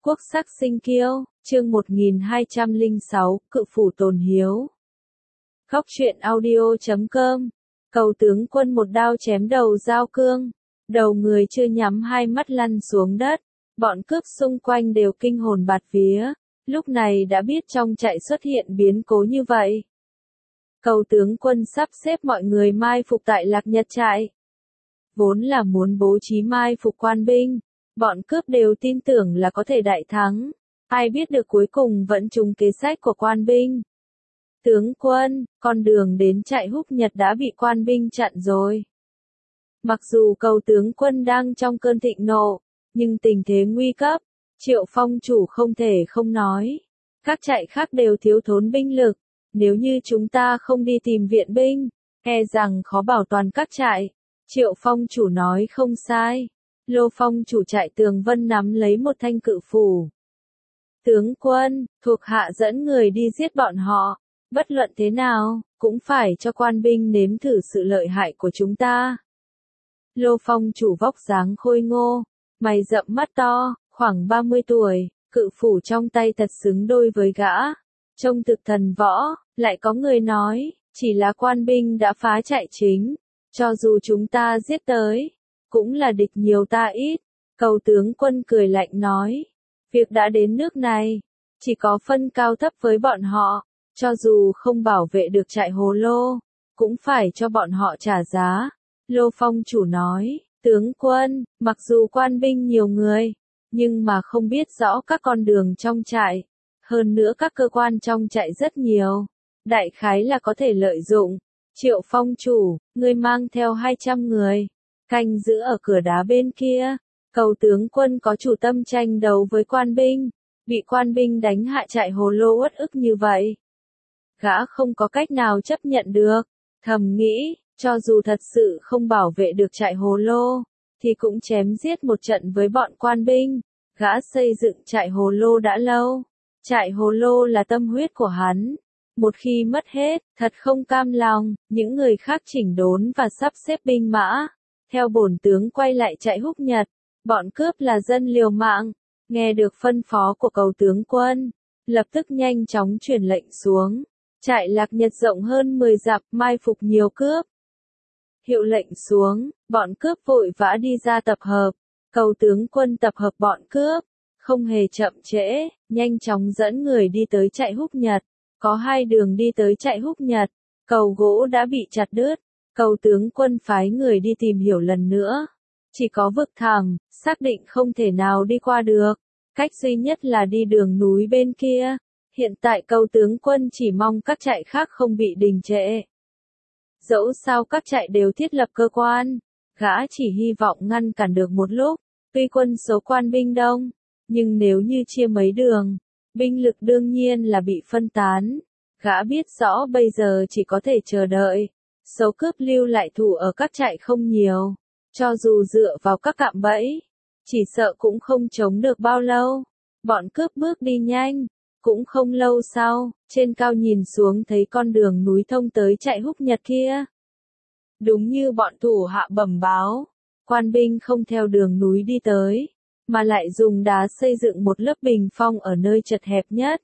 Quốc sắc sinh kiêu, chương 1206, cự phủ tồn hiếu. Góc truyện audio.com. Cầu tướng quân một đao chém đầu Giao Cương, đầu người chưa nhắm hai mắt lăn xuống đất, bọn cướp xung quanh đều kinh hồn bạt vía, lúc này đã biết trong trại xuất hiện biến cố như vậy. Cầu tướng quân sắp xếp mọi người mai phục tại Lạc Nhật trại. Vốn là muốn bố trí mai phục quan binh, bọn cướp đều tin tưởng là có thể đại thắng, ai biết được cuối cùng vẫn trúng kế sách của quan binh. Tướng quân, con đường đến trại Húc Nhật đã bị quan binh chặn rồi. Mặc dù cầu tướng quân đang trong cơn thịnh nộ, nhưng tình thế nguy cấp, Triệu Phong chủ không thể không nói. Các trại khác đều thiếu thốn binh lực, nếu như chúng ta không đi tìm viện binh, e rằng khó bảo toàn các trại. Triệu Phong chủ nói không sai. Lô Phong chủ trại Tường Vân nắm lấy một thanh cự phủ. Tướng quân, thuộc hạ dẫn người đi giết bọn họ, bất luận thế nào, cũng phải cho quan binh nếm thử sự lợi hại của chúng ta. Lô Phong chủ vóc dáng khôi ngô, mày rậm mắt to, khoảng 30 tuổi, cự phủ trong tay thật xứng đôi với gã. Trông thực thần võ, lại có người nói, chỉ là quan binh đã phá trại chính, cho dù chúng ta giết tới, cũng là địch nhiều ta ít. Cầu tướng quân cười lạnh nói, việc đã đến nước này, chỉ có phân cao thấp với bọn họ, cho dù không bảo vệ được trại Hồ Lô, cũng phải cho bọn họ trả giá. Lô Phong chủ nói, tướng quân, mặc dù quan binh nhiều người, nhưng mà không biết rõ các con đường trong trại, hơn nữa các cơ quan trong trại rất nhiều, đại khái là có thể lợi dụng. Triệu Phong chủ, ngươi mang theo 200 người, canh giữ ở cửa đá bên kia. Cầu tướng quân có chủ tâm tranh đấu với quan binh, bị quan binh đánh hạ trại Hồ Lô uất ức như vậy. Gã không có cách nào chấp nhận được, thầm nghĩ, cho dù thật sự không bảo vệ được trại Hồ Lô, thì cũng chém giết một trận với bọn quan binh. Gã xây dựng trại Hồ Lô đã lâu, trại Hồ Lô là tâm huyết của hắn. Một khi mất hết, thật không cam lòng, những người khác chỉnh đốn và sắp xếp binh mã. Theo bổn tướng quay lại trại Húc Nhật, bọn cướp là dân liều mạng, nghe được phân phó của cầu tướng quân, lập tức nhanh chóng truyền lệnh xuống. Trại Lạc Nhật rộng hơn 10 dặm, mai phục nhiều cướp. Hiệu lệnh xuống, bọn cướp vội vã đi ra tập hợp. Cầu tướng quân tập hợp bọn cướp, không hề chậm trễ, nhanh chóng dẫn người đi tới trại Húc Nhật. Có hai đường đi tới trại Húc Nhật, cầu gỗ đã bị chặt đứt. Cầu tướng quân phái người đi tìm hiểu lần nữa. Chỉ có vực thẳm, xác định không thể nào đi qua được. Cách duy nhất là đi đường núi bên kia. Hiện tại cầu tướng quân chỉ mong các trại khác không bị đình trệ. Dẫu sao các trại đều thiết lập cơ quan, gã chỉ hy vọng ngăn cản được một lúc. Tuy quân số quan binh đông, nhưng nếu như chia mấy đường, binh lực đương nhiên là bị phân tán. Gã biết rõ bây giờ chỉ có thể chờ đợi. Số cướp lưu lại thủ ở các trại không nhiều. Cho dù dựa vào các cạm bẫy, chỉ sợ cũng không chống được bao lâu. Bọn cướp bước đi nhanh. Cũng không lâu sau, trên cao nhìn xuống thấy con đường núi thông tới trại Húc Nhật kia. Đúng như bọn thủ hạ bẩm báo, quan binh không theo đường núi đi tới, mà lại dùng đá xây dựng một lớp bình phong ở nơi chật hẹp nhất.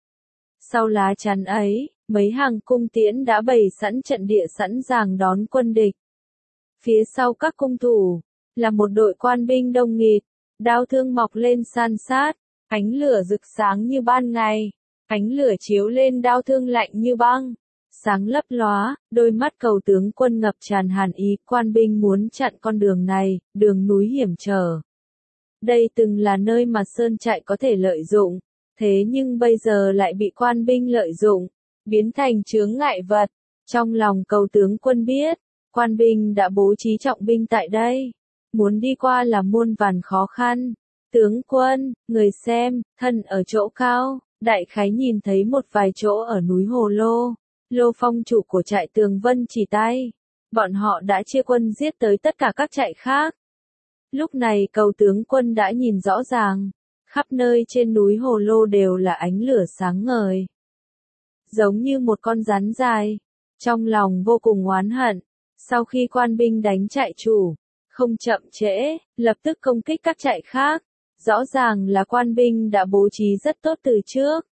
Sau lá chắn ấy, mấy hàng cung tiễn đã bày sẵn trận địa sẵn sàng đón quân địch. Phía sau các cung thủ, là một đội quan binh đông nghịt, đao thương mọc lên san sát, ánh lửa rực sáng như ban ngày, ánh lửa chiếu lên đao thương lạnh như băng, sáng lấp lóa, đôi mắt cầu tướng quân ngập tràn hàn ý, quan binh muốn chặn con đường này, đường núi hiểm trở. Đây từng là nơi mà sơn trại có thể lợi dụng, thế nhưng bây giờ lại bị quan binh lợi dụng, biến thành chướng ngại vật. Trong lòng cầu tướng quân biết, quan binh đã bố trí trọng binh tại đây, muốn đi qua là muôn vàn khó khăn. Tướng quân, người xem, thân ở chỗ cao, đại khái nhìn thấy một vài chỗ ở núi Hồ Lô. Lô Phong chủ của trại Tường Vân chỉ tay. Bọn họ đã chia quân giết tới tất cả các trại khác. Lúc này cầu tướng quân đã nhìn rõ ràng, khắp nơi trên núi Hồ Lô đều là ánh lửa sáng ngời. Giống như một con rắn dài. Trong lòng vô cùng oán hận, sau khi quan binh đánh trại chủ, không chậm trễ, lập tức công kích các trại khác. Rõ ràng là quan binh đã bố trí rất tốt từ trước.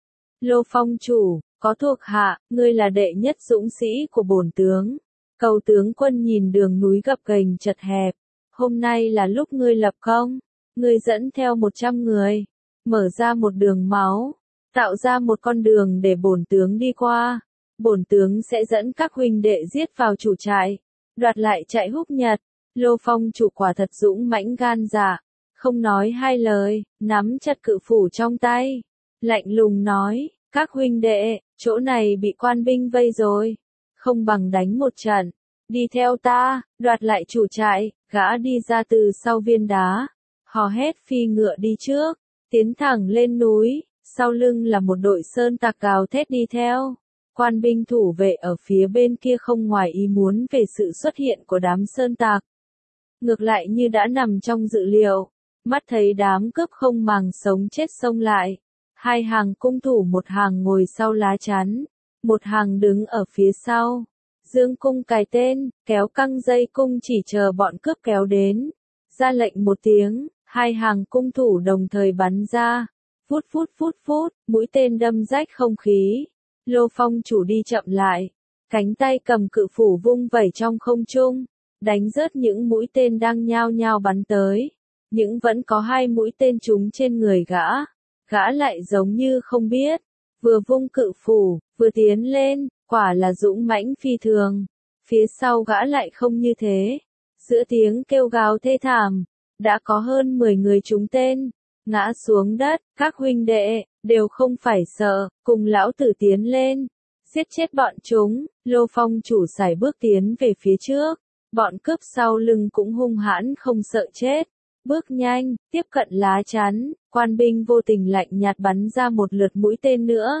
Lô Phong chủ, có thuộc hạ, ngươi là đệ nhất dũng sĩ của bổn tướng. Cầu tướng quân nhìn đường núi gập ghềnh chật hẹp. Hôm nay là lúc ngươi lập công. Ngươi dẫn theo 100 người. Mở ra một đường máu. Tạo ra một con đường để bổn tướng đi qua. Bổn tướng sẽ dẫn các huynh đệ giết vào chủ trại. Đoạt lại trại Húc Nhật. Lô Phong chủ quả thật dũng mãnh gan dạ. Không nói hai lời, nắm chặt cự phủ trong tay. Lạnh lùng nói, các huynh đệ, chỗ này bị quan binh vây rồi. Không bằng đánh một trận. Đi theo ta, đoạt lại chủ trại, gã đi ra từ sau viên đá. Hò hét phi ngựa đi trước, tiến thẳng lên núi, sau lưng là một đội sơn tặc gào thét đi theo. Quan binh thủ vệ ở phía bên kia không ngoài ý muốn về sự xuất hiện của đám sơn tặc. Ngược lại như đã nằm trong dự liệu, mắt thấy đám cướp không màng sống chết xông lại. Hai hàng cung thủ một hàng ngồi sau lá chắn, một hàng đứng ở phía sau. Dương cung cài tên, kéo căng dây cung chỉ chờ bọn cướp kéo đến. Ra lệnh một tiếng, hai hàng cung thủ đồng thời bắn ra. Phút phút phút phút, mũi tên đâm rách không khí. Lô Phong chủ đi chậm lại, cánh tay cầm cự phủ vung vẩy trong không trung, đánh rớt những mũi tên đang nhao nhao bắn tới. Nhưng vẫn có 2 mũi tên trúng trên người gã. Gã lại giống như không biết, vừa vung cự phủ, vừa tiến lên, quả là dũng mãnh phi thường. Phía sau gã lại không như thế. Giữa tiếng kêu gào thê thảm, đã có hơn 10 người trúng tên, ngã xuống đất. Các huynh đệ đều không phải sợ, cùng lão tử tiến lên, giết chết bọn chúng. Lô Phong chủ sải bước tiến về phía trước, bọn cướp sau lưng cũng hung hãn không sợ chết. Bước nhanh, tiếp cận lá chắn, quan binh vô tình lạnh nhạt bắn ra một lượt mũi tên nữa.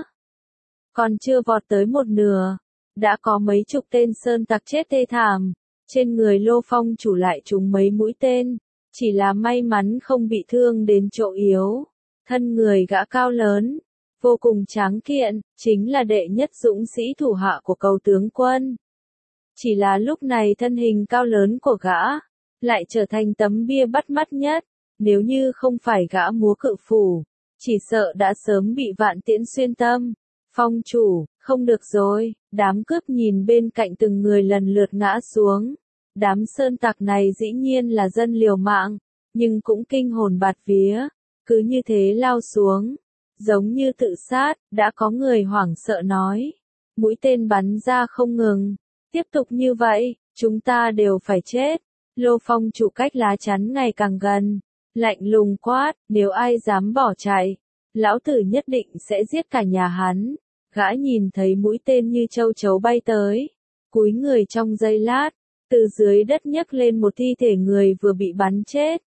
Còn chưa vọt tới một nửa, đã có mấy chục tên sơn tặc chết thê thảm. Trên người Lô Phong chủ lại trúng mấy mũi tên, chỉ là may mắn không bị thương đến chỗ yếu. Thân người gã cao lớn, vô cùng tráng kiện, chính là đệ nhất dũng sĩ thủ hạ của cầu tướng quân. Chỉ là lúc này thân hình cao lớn của gã lại trở thành tấm bia bắt mắt nhất. Nếu như không phải gã múa cự phủ, chỉ sợ đã sớm bị vạn tiễn xuyên tâm. Phong chủ, không được rồi. Đám cướp nhìn bên cạnh từng người lần lượt ngã xuống. Đám sơn tặc này dĩ nhiên là dân liều mạng, nhưng cũng kinh hồn bạt vía. Cứ như thế lao xuống, giống như tự sát. Đã có người hoảng sợ nói, mũi tên bắn ra không ngừng. Tiếp tục như vậy, chúng ta đều phải chết. Lô Phong chủ cách lá chắn ngày càng gần, lạnh lùng quát, nếu ai dám bỏ chạy, lão tử nhất định sẽ giết cả nhà hắn. Gã nhìn thấy mũi tên như châu chấu bay tới, cúi người trong giây lát, từ dưới đất nhấc lên một thi thể người vừa bị bắn chết.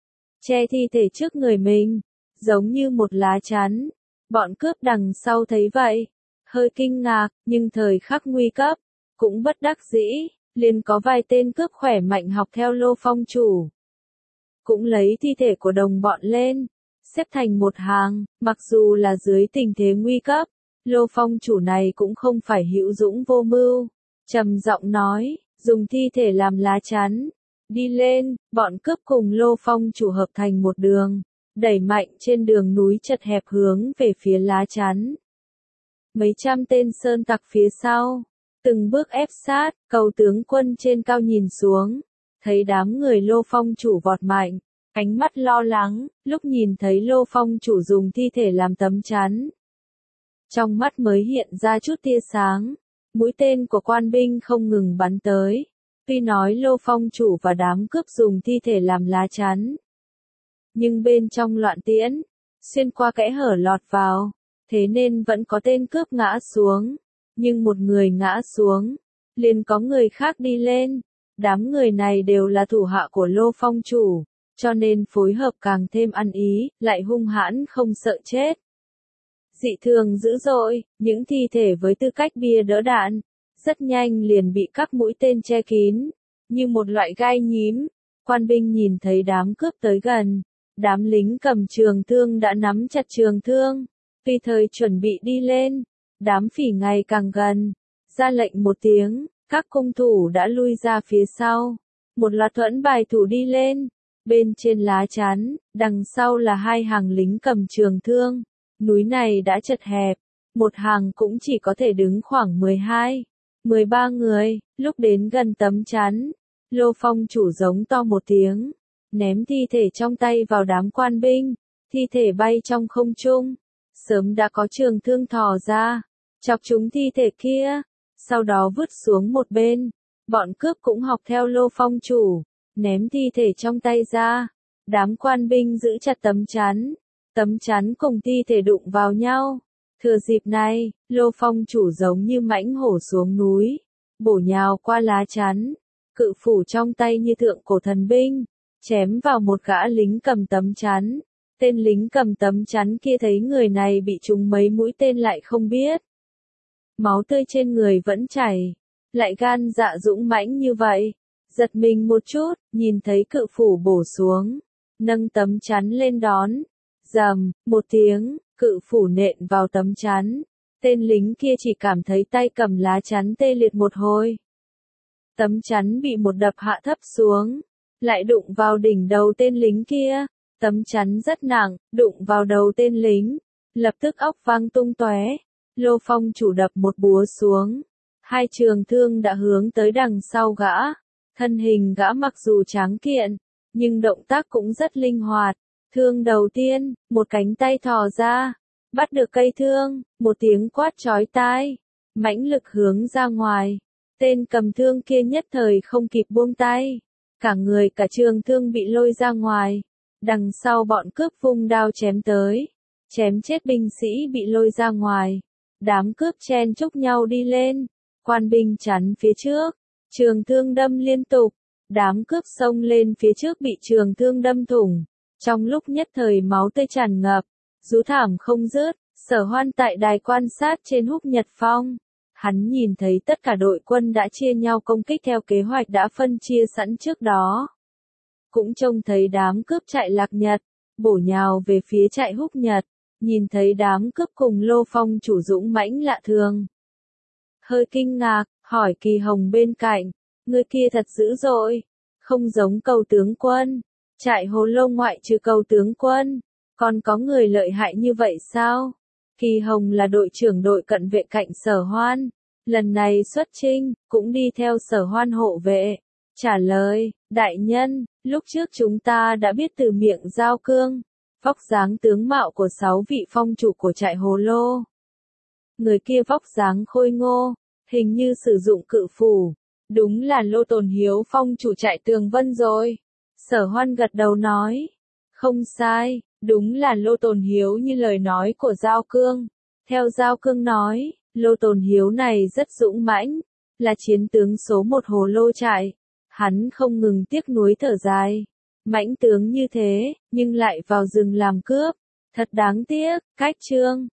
Che thi thể trước người mình, giống như một lá chắn. Bọn cướp đằng sau thấy vậy, hơi kinh ngạc, nhưng thời khắc nguy cấp, cũng bất đắc dĩ. Liền có vài tên cướp khỏe mạnh học theo Lô Phong chủ. Cũng lấy thi thể của đồng bọn lên, xếp thành một hàng. Mặc dù là dưới tình thế nguy cấp, Lô Phong chủ này cũng không phải hữu dũng vô mưu. Trầm giọng nói, dùng thi thể làm lá chắn. Đi lên, bọn cướp cùng Lô Phong chủ hợp thành một đường, đẩy mạnh trên đường núi chật hẹp hướng về phía lá chắn. Mấy trăm tên sơn tặc phía sau, từng bước ép sát. Cầu tướng quân trên cao nhìn xuống, thấy đám người Lô Phong chủ vọt mạnh, ánh mắt lo lắng. Lúc nhìn thấy Lô Phong chủ dùng thi thể làm tấm chắn, trong mắt mới hiện ra chút tia sáng. Mũi tên của quan binh không ngừng bắn tới. Tuy nói Lô Phong chủ và đám cướp dùng thi thể làm lá chắn, nhưng bên trong loạn tiễn, xuyên qua kẽ hở lọt vào, thế nên vẫn có tên cướp ngã xuống. Nhưng một người ngã xuống, liền có người khác đi lên. Đám người này đều là thủ hạ của Lô Phong chủ, cho nên phối hợp càng thêm ăn ý, lại hung hãn không sợ chết. Dị thường dữ dội, những thi thể với tư cách bia đỡ đạn, rất nhanh liền bị các mũi tên che kín, như một loại gai nhím. Quan binh nhìn thấy đám cướp tới gần, đám lính cầm trường thương đã nắm chặt trường thương, tùy thời chuẩn bị đi lên. Đám phỉ ngày càng gần, ra lệnh một tiếng, các cung thủ đã lui ra phía sau. Một loạt thuẫn bài thủ đi lên, Bên trên lá chắn, đằng sau là hai hàng lính cầm trường thương. Núi này đã chật hẹp, một hàng cũng chỉ có thể đứng khoảng 12, 13 người. Lúc đến gần tấm chắn, Lô Phong chủ giống to một tiếng, ném thi thể trong tay vào đám quan binh, thi thể bay trong không trung. Sớm đã có trường thương thò ra, chọc trúng thi thể kia, sau đó vứt xuống một bên. Bọn cướp cũng học theo Lô Phong chủ, ném thi thể trong tay ra. Đám quan binh giữ chặt tấm chắn cùng thi thể đụng vào nhau. Thừa dịp này, Lô Phong chủ giống như mãnh hổ xuống núi, bổ nhào qua lá chắn, cự phủ trong tay như thượng cổ thần binh, chém vào một gã lính cầm tấm chắn. Tên lính cầm tấm chắn kia thấy người này bị trúng mấy mũi tên lại không biết. Máu tươi trên người vẫn chảy, lại gan dạ dũng mãnh như vậy. Giật mình một chút, nhìn thấy cự phủ bổ xuống, nâng tấm chắn lên đón. Rầm, một tiếng, cự phủ nện vào tấm chắn. Tên lính kia chỉ cảm thấy tay cầm lá chắn tê liệt một hồi. Tấm chắn bị một đập hạ thấp xuống, lại đụng vào đỉnh đầu tên lính kia. Tấm chắn rất nặng, đụng vào đầu tên lính, lập tức óc vang tung tóe. Lô Phong chủ đập một búa xuống, hai trường thương đã hướng tới đằng sau gã. Thân hình gã mặc dù tráng kiện, nhưng động tác cũng rất linh hoạt. Thương đầu tiên, một cánh tay thò ra, bắt được cây thương, một tiếng quát chói tai, mãnh lực hướng ra ngoài. Tên cầm thương kia nhất thời không kịp buông tay, cả người cả trường thương bị lôi ra ngoài. Đằng sau bọn cướp vung đao chém tới, chém chết binh sĩ bị lôi ra ngoài. Đám cướp chen chúc nhau đi lên, quan binh chắn phía trước, trường thương đâm liên tục. Đám cướp xông lên phía trước bị trường thương đâm thủng. Trong lúc nhất thời máu tươi tràn ngập, rú thảm không dứt. Sở Hoan tại đài quan sát trên Húc Nhật Phong. Hắn nhìn thấy tất cả đội quân đã chia nhau công kích theo kế hoạch đã phân chia sẵn trước đó. Cũng trông thấy đám cướp chạy Lạc Nhật, bổ nhào về phía chạy Húc Nhật, nhìn thấy đám cướp cùng Lô Phong chủ dũng mãnh lạ thường. Hơi kinh ngạc, hỏi Kỳ Hồng bên cạnh, người kia thật dữ dội, không giống Cầu tướng quân, trại Hồ Lô ngoại trừ Cầu tướng quân, còn có người lợi hại như vậy sao? Kỳ Hồng là đội trưởng đội cận vệ cạnh Sở Hoan, lần này xuất chinh, cũng đi theo Sở Hoan hộ vệ. Trả lời, đại nhân, lúc trước chúng ta đã biết từ miệng Giao Cương, vóc dáng tướng mạo của 6 vị phong chủ của trại Hồ Lô. Người kia vóc dáng khôi ngô, hình như sử dụng cự phủ, đúng là Lô Tồn Hiếu phong chủ trại Tường Vân rồi. Sở Hoan gật đầu nói, không sai, đúng là Lô Tồn Hiếu như lời nói của Giao Cương. Theo Giao Cương nói, Lô Tồn Hiếu này rất dũng mãnh, là chiến tướng số 1 Hồ Lô trại. Hắn không ngừng tiếc nuối thở dài. Mãnh tướng như thế, nhưng lại vào rừng làm cướp. Thật đáng tiếc, cách chương.